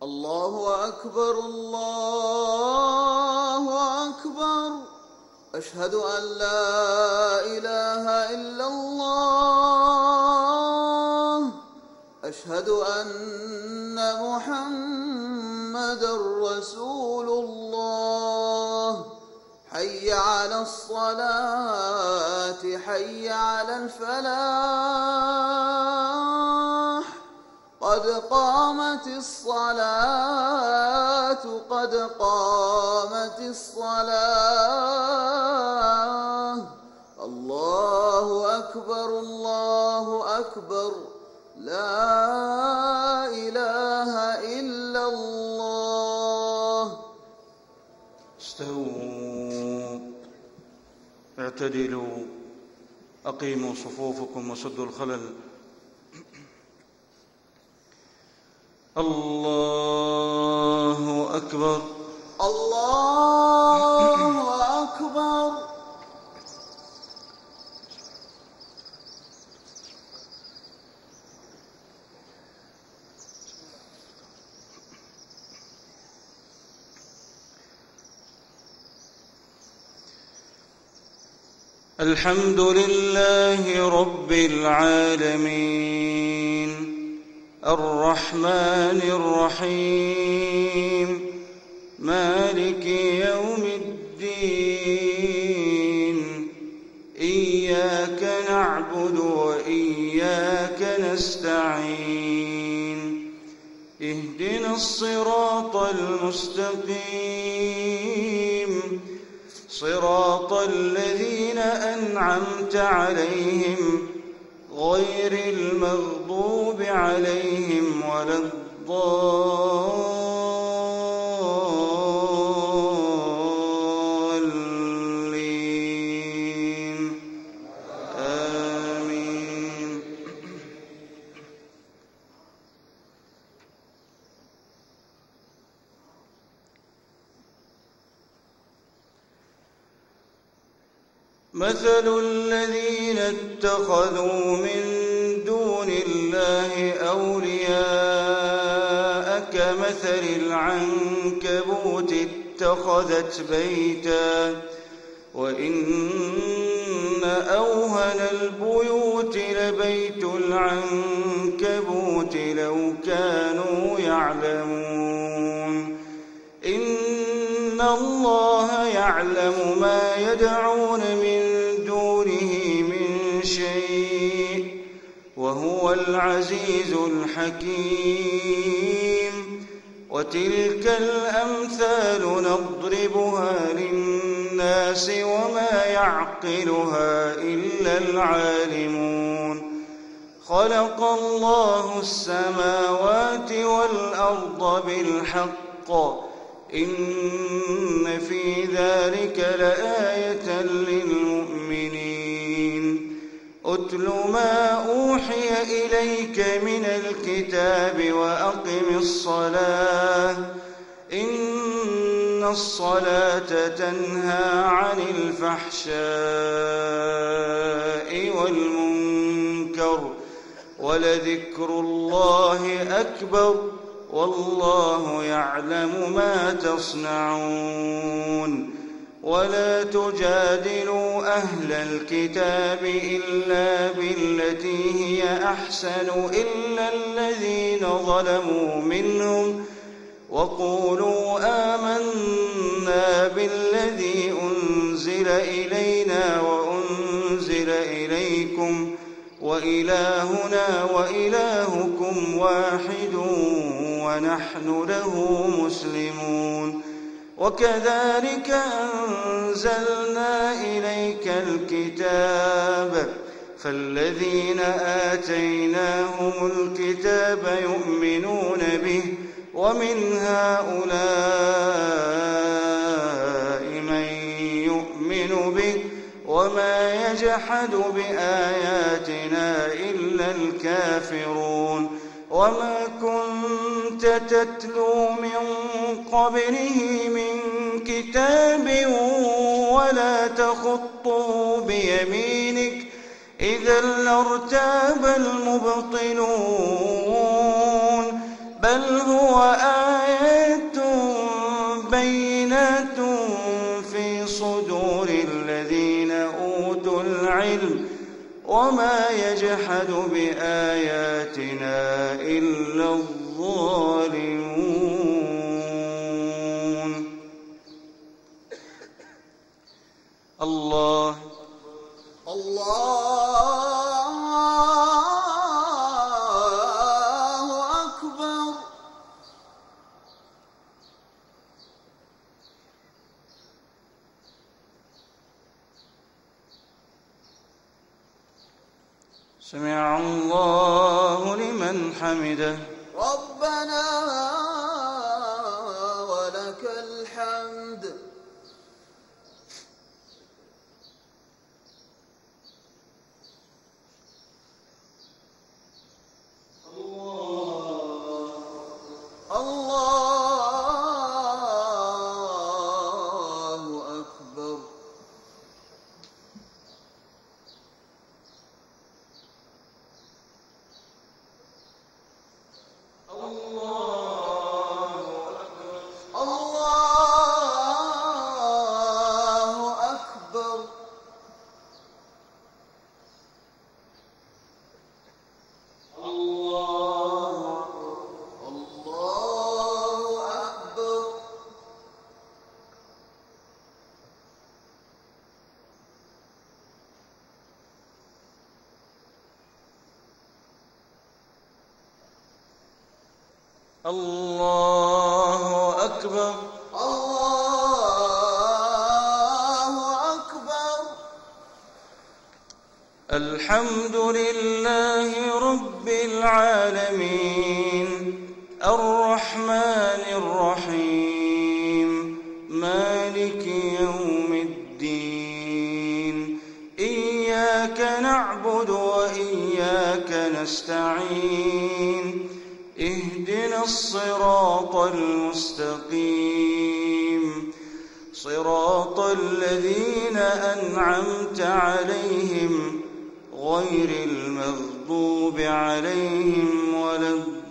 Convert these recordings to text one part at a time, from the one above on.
الله أكبر الله أكبر. أشهد أن لا إله إلا الله. أشهد أن محمدًا رسول الله. حي على الصلاة حي على الفلاح. قد قامت الصلاة قد قامت الصلاة. الله أكبر الله أكبر. لا إله إلا الله. استووا اعتدلوا أقيموا صفوفكم وسدوا الخلل. الله أكبر الله أكبر. الحمد لله رب العالمين الرحمن الرحيم مالك يوم الدين. إياك نعبد وإياك نستعين. اهدنا الصراط المستقيم صراط الذين أنعمت عليهم غير المغضوب عليهم ولا الضالين. آمين. مثل الذين اتخذوا من دون الله أولياء كمثل العنكبوت اتخذت بيتا وإن أوهن البيوت لبيت العنكبوت لو كانوا يعلمون. إن الله يعلم ما يدعون من دونه من شيء وهو العزيز الحكيم. وتلك الأمثال نضربها للناس وما يعقلها إلا العالمون. خلق الله السماوات والأرض بالحق إن في ذلك لآية للمؤمنين. أتل ما أوحي إليك من الكتاب وأقم الصلاة إن الصلاة تنهى عن الفحشاء والمنكر ولذكر الله أكبر والله يعلم ما تصنعون. ولا تجادلوا أهل الكتاب إلا بالتي هي أحسن إلا الذين ظلموا منهم وقولوا آمنا بالذي أنزل إلينا وأنزل إليكم وإلهنا وإلهكم واحد ونحن له مسلمون. وكذلك أنزلنا إليك الكتاب فالذين آتيناهم الكتاب يؤمنون به ومن هؤلاء من يؤمن به وما يجحد بآياتنا إلا الكافرون. وما كنت تتلو من قبله من كتاب ولا تخطه بيمينك إذا لارتاب المبطلون. بل هو وما يجحد بآياتنا إلا الظالمون. الله أكبر. سمع الله لمن حمده. ربنا ولك الحمد. الله أكبر. الله أكبر. الله أكبر. الحمد لله رب العالمين الرحمن الرحيم مالك يوم الدين إياك نعبد وإياك نستعين اهدنا الصراط المستقيم صراط الذين أنعمت عليهم غير المغضوب عليهم ولا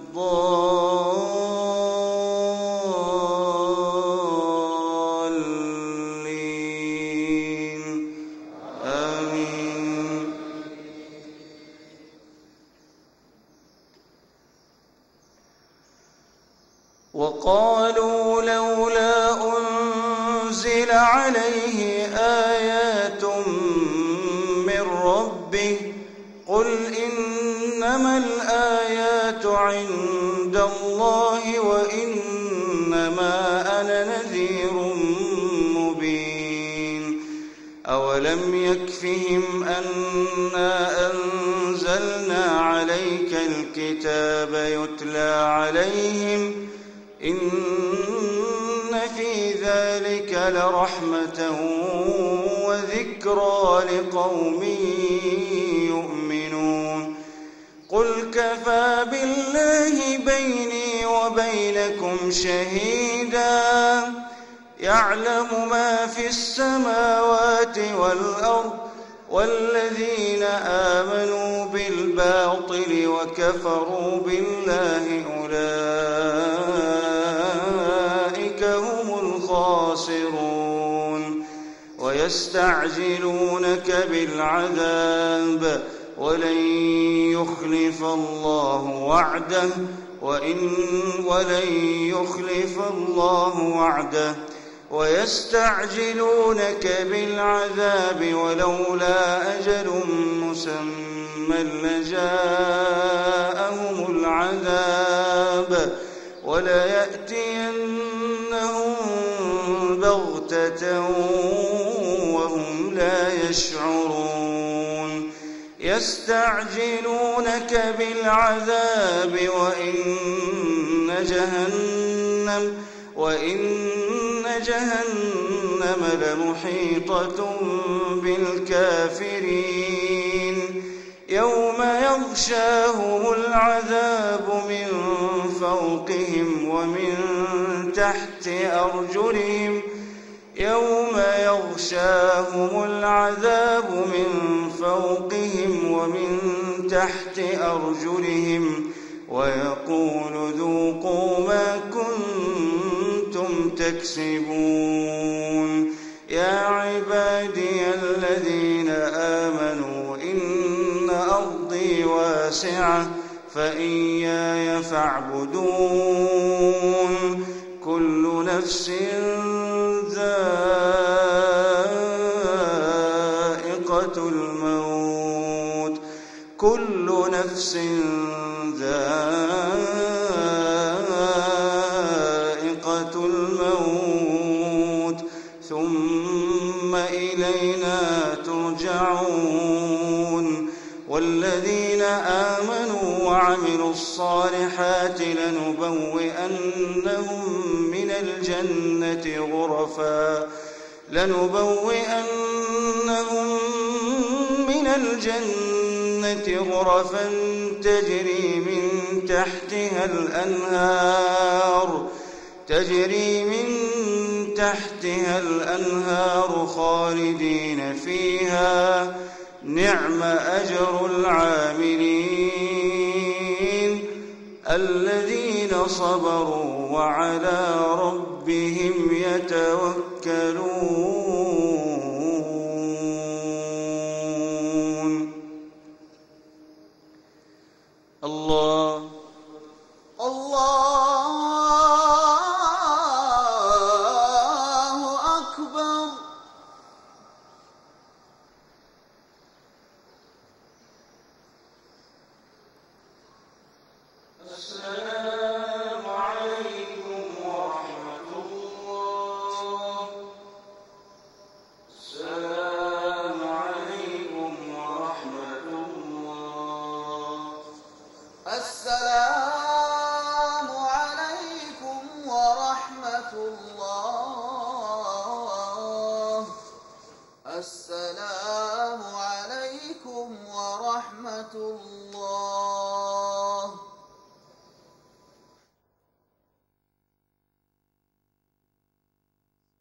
الضالين آمين. وقالوا لولا أنزل عليه آيات من ربه قل إنما الآيات عند الله وإنما أنا نذير مبين. أولم يكفهم أنا أنزلنا عليك الكتاب يتلى عليهم إن في ذلك لرحمة وذكرى لقوم يؤمنون. قل كفى بالله بيني وبينكم شهيدا يعلم ما في السماوات والأرض والذين آمنوا بالباطل وكفروا بالله أولئك هم الخاسرون. ويستعجلونك بالعذاب ولن يخلف الله وعده ويستعجلونك بالعذاب ولولا أجل مسمى لجاءهم العذاب وليأتينهم بغتة وهم لا يشعرون. يستعجلونك بالعذاب وإن جهنم لمحيطة بالكافرين. يوم يغشاهم العذاب من فوقهم ومن تحت أرجلهم يوم يغشاهم العذاب من فوقهم ومن تحت أرجلهم ويقول ذوقوا ما كنتم تكسبون. يا عبادي الذين آمنوا إن رحمتي واسعة فإياي فاعبدون. كل نفس ذائقة الموت، كل نفس ذائقة الموت ثم إلينا ترجعون. والذين آمنوا وعملوا الصالحات لنبوئنهم من الجنة غرفا تجري من تحتها الأنهار خالدين فيها. نعم أجر العاملين الذين صبروا وعلى ربهم يتوكلون. الله أكبر. السلام عليكم ورحمة الله. السلام عليكم ورحمة الله. السلام عليكم ورحمة الله. السلام عليكم ورحمة الله.